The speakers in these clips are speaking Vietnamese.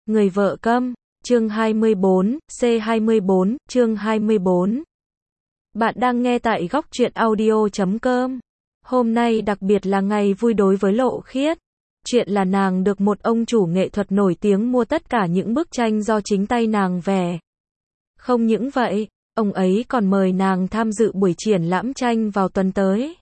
Người vợ câm, chương 24, C24, chương 24. Bạn đang nghe tại góc truyện audio.com. Hôm nay đặc biệt là ngày vui đối với Lộ Khiết. Chuyện là nàng được một ông chủ nghệ thuật nổi tiếng mua tất cả những bức tranh do chính tay nàng vẽ. Không những vậy, ông ấy còn mời nàng tham dự buổi triển lãm tranh vào tuần tới.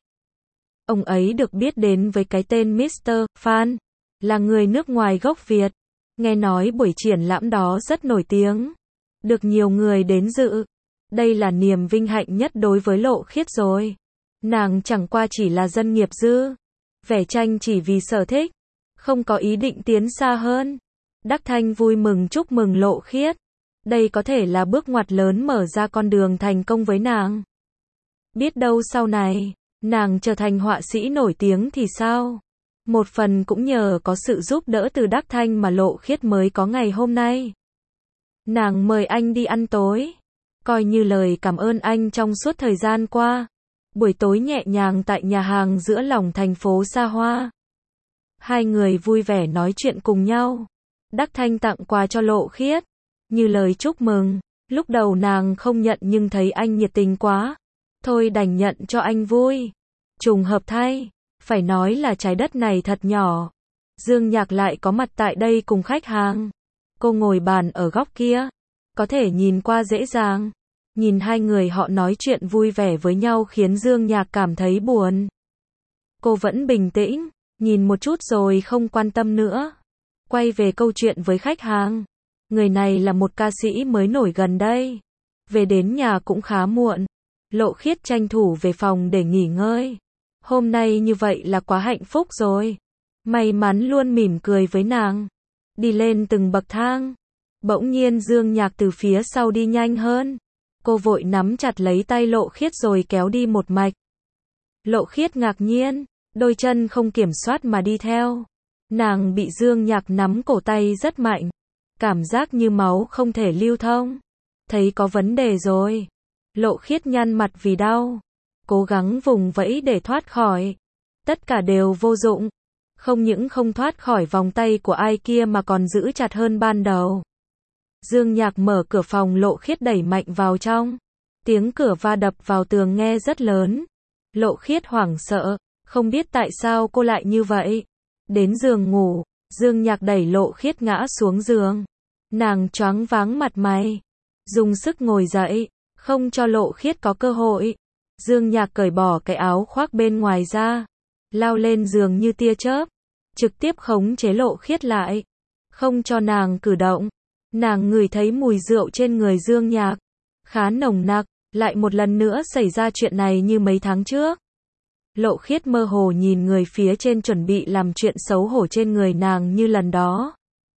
Ông ấy được biết đến với cái tên Mr. Phan, là người nước ngoài gốc Việt. Nghe nói buổi triển lãm đó rất nổi tiếng, được nhiều người đến dự. Đây là niềm vinh hạnh nhất đối với Lộ Khiết rồi. Nàng chẳng qua chỉ là dân nghiệp dư, vẽ tranh chỉ vì sở thích, không có ý định tiến xa hơn. Đắc Thanh vui mừng chúc mừng Lộ Khiết. Đây có thể là bước ngoặt lớn mở ra con đường thành công với nàng. Biết đâu sau này, nàng trở thành họa sĩ nổi tiếng thì sao? Một phần cũng nhờ có sự giúp đỡ từ Đắc Thanh mà Lộ Khiết mới có ngày hôm nay. Nàng mời anh đi ăn tối, coi như lời cảm ơn anh trong suốt thời gian qua. Buổi tối nhẹ nhàng tại nhà hàng giữa lòng thành phố xa hoa. Hai người vui vẻ nói chuyện cùng nhau. Đắc Thanh tặng quà cho Lộ Khiết, như lời chúc mừng. Lúc đầu nàng không nhận nhưng thấy anh nhiệt tình quá, thôi đành nhận cho anh vui. Trùng hợp thay, phải nói là trái đất này thật nhỏ. Dương Nhạc lại có mặt tại đây cùng khách hàng. Cô ngồi bàn ở góc kia, có thể nhìn qua dễ dàng. Nhìn hai người họ nói chuyện vui vẻ với nhau khiến Dương Nhạc cảm thấy buồn. Cô vẫn bình tĩnh, nhìn một chút rồi không quan tâm nữa. Quay về câu chuyện với khách hàng. Người này là một ca sĩ mới nổi gần đây. Về đến nhà cũng khá muộn. Lộ Khiết tranh thủ về phòng để nghỉ ngơi. Hôm nay như vậy là quá hạnh phúc rồi. May mắn luôn mỉm cười với nàng. Đi lên từng bậc thang. Bỗng nhiên Dương Nhạc từ phía sau đi nhanh hơn. Cô vội nắm chặt lấy tay Lộ Khiết rồi kéo đi một mạch. Lộ Khiết ngạc nhiên, đôi chân không kiểm soát mà đi theo. Nàng bị Dương Nhạc nắm cổ tay rất mạnh. Cảm giác như máu không thể lưu thông. Thấy có vấn đề rồi. Lộ Khiết nhăn mặt vì đau. Cố gắng vùng vẫy để thoát khỏi. Tất cả đều vô dụng. Không những không thoát khỏi vòng tay của ai kia mà còn giữ chặt hơn ban đầu. Dương Nhạc mở cửa phòng Lộ Khiết đẩy mạnh vào trong. Tiếng cửa va đập vào tường nghe rất lớn. Lộ Khiết hoảng sợ, không biết tại sao cô lại như vậy. Đến giường ngủ, Dương Nhạc đẩy Lộ Khiết ngã xuống giường. Nàng choáng váng mặt mày. Dùng sức ngồi dậy, không cho Lộ Khiết có cơ hội. Dương Nhạc cởi bỏ cái áo khoác bên ngoài ra, lao lên giường như tia chớp, trực tiếp khống chế Lộ Khiết lại, không cho nàng cử động. Nàng ngửi thấy mùi rượu trên người Dương Nhạc, khá nồng nặc, lại một lần nữa xảy ra chuyện này như mấy tháng trước. Lộ Khiết mơ hồ nhìn người phía trên chuẩn bị làm chuyện xấu hổ trên người nàng như lần đó.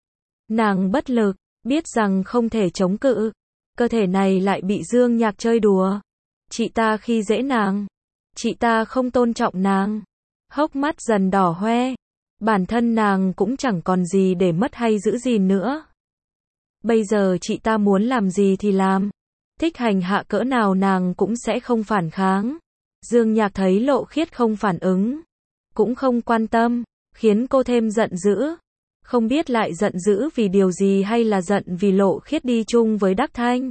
Nàng bất lực, biết rằng không thể chống cự, cơ thể này lại bị Dương Nhạc chơi đùa. Chị ta khi dễ nàng, chị ta không tôn trọng nàng. Hốc mắt dần đỏ hoe, bản thân nàng cũng chẳng còn gì để mất hay giữ gìn nữa. Bây giờ chị ta muốn làm gì thì làm, thích hành hạ cỡ nào nàng cũng sẽ không phản kháng. Dương Nhạc thấy Lộ Khiết không phản ứng, cũng không quan tâm, khiến cô thêm giận dữ. Không biết lại giận dữ vì điều gì hay là giận vì Lộ Khiết đi chung với Đắc Thanh.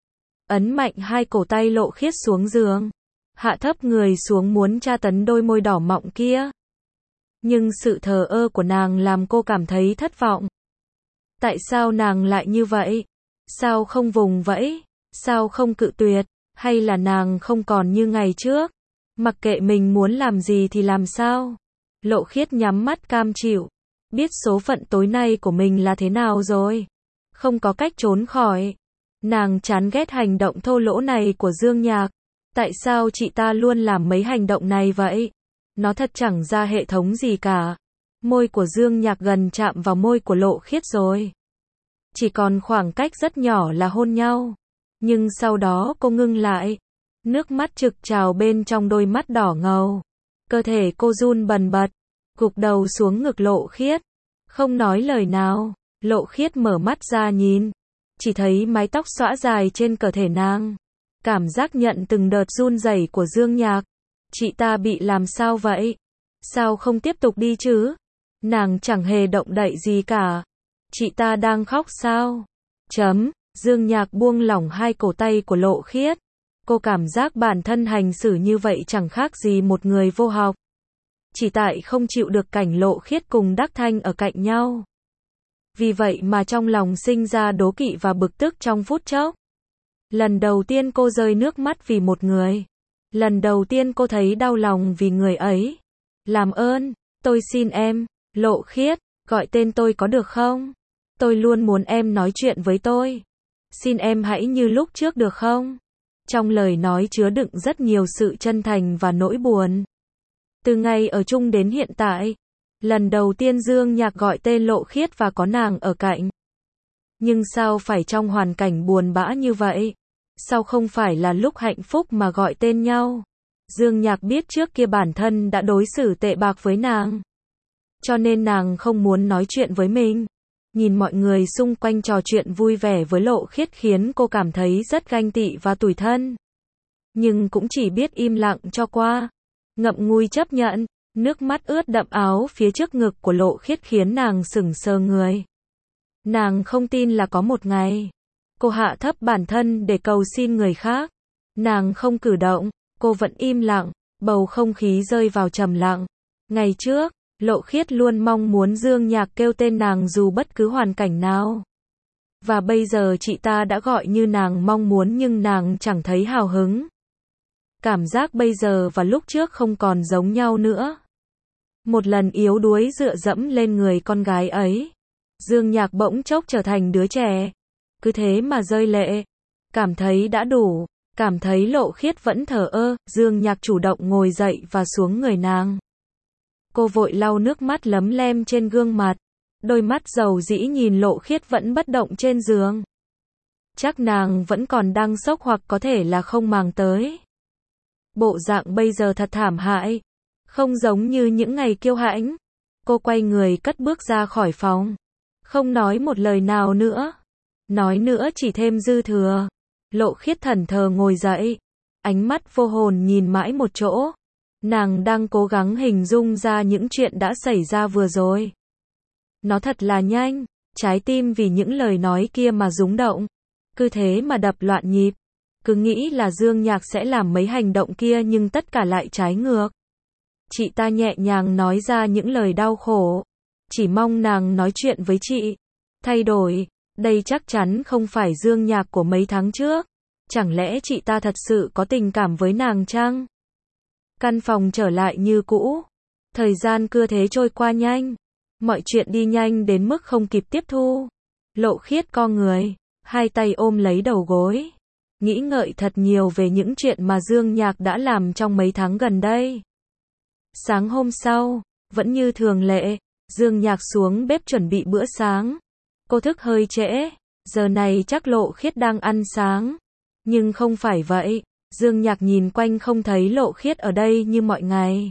Ấn mạnh hai cổ tay Lộ Khiết xuống giường, hạ thấp người xuống muốn tra tấn đôi môi đỏ mọng kia. Nhưng sự thờ ơ của nàng làm cô cảm thấy thất vọng. Tại sao nàng lại như vậy? Sao không vùng vẫy? Sao không cự tuyệt? Hay là nàng không còn như ngày trước? Mặc kệ mình muốn làm gì thì làm sao? Lộ Khiết nhắm mắt cam chịu. Biết số phận tối nay của mình là thế nào rồi. Không có cách trốn khỏi. Nàng chán ghét hành động thô lỗ này của Dương Nhạc. Tại sao chị ta luôn làm mấy hành động này vậy? Nó thật chẳng ra hệ thống gì cả. Môi của Dương Nhạc gần chạm vào môi của Lộ Khiết rồi. Chỉ còn khoảng cách rất nhỏ là hôn nhau. Nhưng sau đó cô ngưng lại. Nước mắt trực trào bên trong đôi mắt đỏ ngầu. Cơ thể cô run bần bật, gục đầu xuống ngực Lộ Khiết. Không nói lời nào, Lộ Khiết mở mắt ra nhìn. Chỉ thấy mái tóc xõa dài trên cơ thể nàng. Cảm giác nhận từng đợt run rẩy của Dương Nhạc. Chị ta bị làm sao vậy? Sao không tiếp tục đi chứ? Nàng chẳng hề động đậy gì cả. Chị ta đang khóc sao? Dương Nhạc buông lỏng hai cổ tay của Lộ Khiết. Cô cảm giác bản thân hành xử như vậy chẳng khác gì một người vô học. Chỉ tại không chịu được cảnh Lộ Khiết cùng Đắc Thanh ở cạnh nhau. Vì vậy mà trong lòng sinh ra đố kỵ và bực tức trong phút chốc. Lần đầu tiên cô rơi nước mắt vì một người. Lần đầu tiên cô thấy đau lòng vì người ấy. Làm ơn, tôi xin em, Lộ Khiết, gọi tên tôi có được không? Tôi luôn muốn em nói chuyện với tôi. Xin em hãy như lúc trước được không? Trong lời nói chứa đựng rất nhiều sự chân thành và nỗi buồn. Từ ngày ở chung đến hiện tại, lần đầu tiên Dương Nhạc gọi tên Lộ Khiết và có nàng ở cạnh. Nhưng sao phải trong hoàn cảnh buồn bã như vậy? Sao không phải là lúc hạnh phúc mà gọi tên nhau? Dương Nhạc biết trước kia bản thân đã đối xử tệ bạc với nàng. Cho nên nàng không muốn nói chuyện với mình. Nhìn mọi người xung quanh trò chuyện vui vẻ với Lộ Khiết khiến cô cảm thấy rất ganh tị và tủi thân. Nhưng cũng chỉ biết im lặng cho qua. Ngậm ngùi chấp nhận, nước mắt ướt đậm áo phía trước ngực của Lộ Khiết khiến nàng sững sờ người. Nàng không tin là có một ngày, cô hạ thấp bản thân để cầu xin người khác. Nàng không cử động, cô vẫn im lặng, bầu không khí rơi vào trầm lặng. Ngày trước, Lộ Khiết luôn mong muốn Dương Nhạc kêu tên nàng dù bất cứ hoàn cảnh nào. Và bây giờ chị ta đã gọi như nàng mong muốn nhưng nàng chẳng thấy hào hứng. Cảm giác bây giờ và lúc trước không còn giống nhau nữa. Một lần yếu đuối dựa dẫm lên người con gái ấy. Dương Nhạc bỗng chốc trở thành đứa trẻ. Cứ thế mà rơi lệ. Cảm thấy đã đủ. Cảm thấy Lộ Khiết vẫn thờ ơ. Dương Nhạc chủ động ngồi dậy và xuống người nàng. Cô vội lau nước mắt lấm lem trên gương mặt. Đôi mắt dầu dĩ nhìn Lộ Khiết vẫn bất động trên giường. Chắc nàng vẫn còn đang sốc hoặc có thể là không màng tới. Bộ dạng bây giờ thật thảm hại. Không giống như những ngày kiêu hãnh. Cô quay người cất bước ra khỏi phòng. Không nói một lời nào nữa. Nói nữa chỉ thêm dư thừa. Lộ Khiết thẫn thờ ngồi dậy. Ánh mắt vô hồn nhìn mãi một chỗ. Nàng đang cố gắng hình dung ra những chuyện đã xảy ra vừa rồi. Nó thật là nhanh. Trái tim vì những lời nói kia mà rung động. Cứ thế mà đập loạn nhịp. Cứ nghĩ là Dương Nhạc sẽ làm mấy hành động kia nhưng tất cả lại trái ngược. Chị ta nhẹ nhàng nói ra những lời đau khổ. Chỉ mong nàng nói chuyện với chị. Thay đổi. Đây chắc chắn không phải Dương Nhạc của mấy tháng trước. Chẳng lẽ chị ta thật sự có tình cảm với nàng chăng? Căn phòng trở lại như cũ. Thời gian cứ thế trôi qua nhanh. Mọi chuyện đi nhanh đến mức không kịp tiếp thu. Lộ Khiết co người. Hai tay ôm lấy đầu gối. Nghĩ ngợi thật nhiều về những chuyện mà Dương Nhạc đã làm trong mấy tháng gần đây. Sáng hôm sau, vẫn như thường lệ, Dương Nhạc xuống bếp chuẩn bị bữa sáng. Cô thức hơi trễ, giờ này chắc Lộ Khiết đang ăn sáng. Nhưng không phải vậy, Dương Nhạc nhìn quanh không thấy Lộ Khiết ở đây như mọi ngày.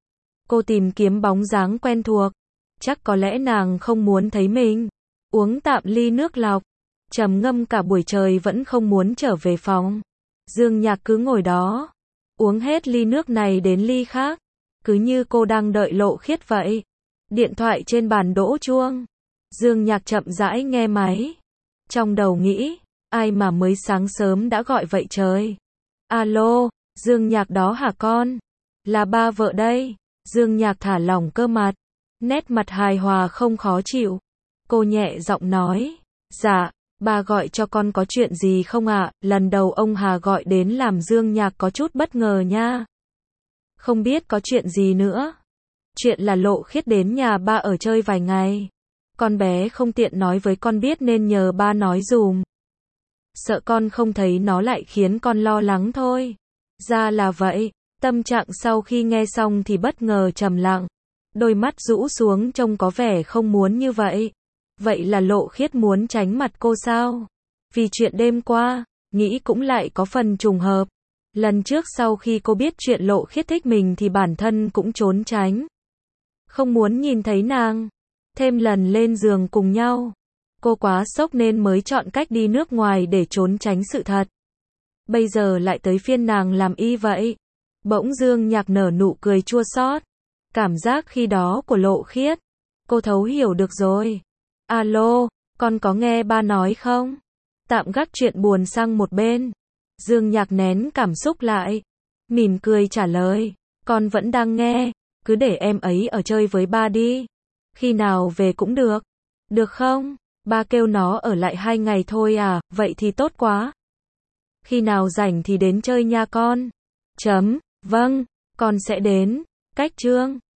Cô tìm kiếm bóng dáng quen thuộc, chắc có lẽ nàng không muốn thấy mình. Uống tạm ly nước lọc, trầm ngâm cả buổi trời vẫn không muốn trở về phòng. Dương Nhạc cứ ngồi đó, uống hết ly nước này đến ly khác, cứ như cô đang đợi Lộ Khiết vậy. Điện thoại trên bàn đổ chuông. Dương Nhạc chậm rãi nghe máy. Trong đầu nghĩ, ai mà mới sáng sớm đã gọi vậy trời. Alo, Dương Nhạc đó hả con? Là ba vợ đây. Dương Nhạc thả lỏng cơ mặt, nét mặt hài hòa không khó chịu. Cô nhẹ giọng nói, dạ, ba gọi cho con có chuyện gì không ạ? Lần đầu ông Hà gọi đến làm Dương Nhạc có chút bất ngờ nha. Không biết có chuyện gì nữa. Chuyện là Lộ Khiết đến nhà ba ở chơi vài ngày. Con bé không tiện nói với con biết nên nhờ ba nói dùm. Sợ con không thấy nó lại khiến con lo lắng thôi. Ra là vậy. Tâm trạng sau khi nghe xong thì bất ngờ trầm lặng. Đôi mắt rũ xuống trông có vẻ không muốn như vậy. Vậy là Lộ Khiết muốn tránh mặt cô sao? Vì chuyện đêm qua, nghĩ cũng lại có phần trùng hợp. Lần trước sau khi cô biết chuyện Lộ Khiết thích mình thì bản thân cũng trốn tránh. Không muốn nhìn thấy nàng. Thêm lần lên giường cùng nhau. Cô quá sốc nên mới chọn cách đi nước ngoài để trốn tránh sự thật. Bây giờ lại tới phiên nàng làm y vậy. Bỗng Dương Nhạc nở nụ cười chua xót. Cảm giác khi đó của Lộ Khiết. Cô thấu hiểu được rồi. Alo, con có nghe ba nói không? Tạm gác chuyện buồn sang một bên. Dương Nhạc nén cảm xúc lại, mỉm cười trả lời, con vẫn đang nghe, cứ để em ấy ở chơi với ba đi. Khi nào về cũng được. Được không? Ba kêu nó ở lại 2 ngày thôi à, vậy thì tốt quá. Khi nào rảnh thì đến chơi nha con. Vâng, con sẽ đến. Cách chương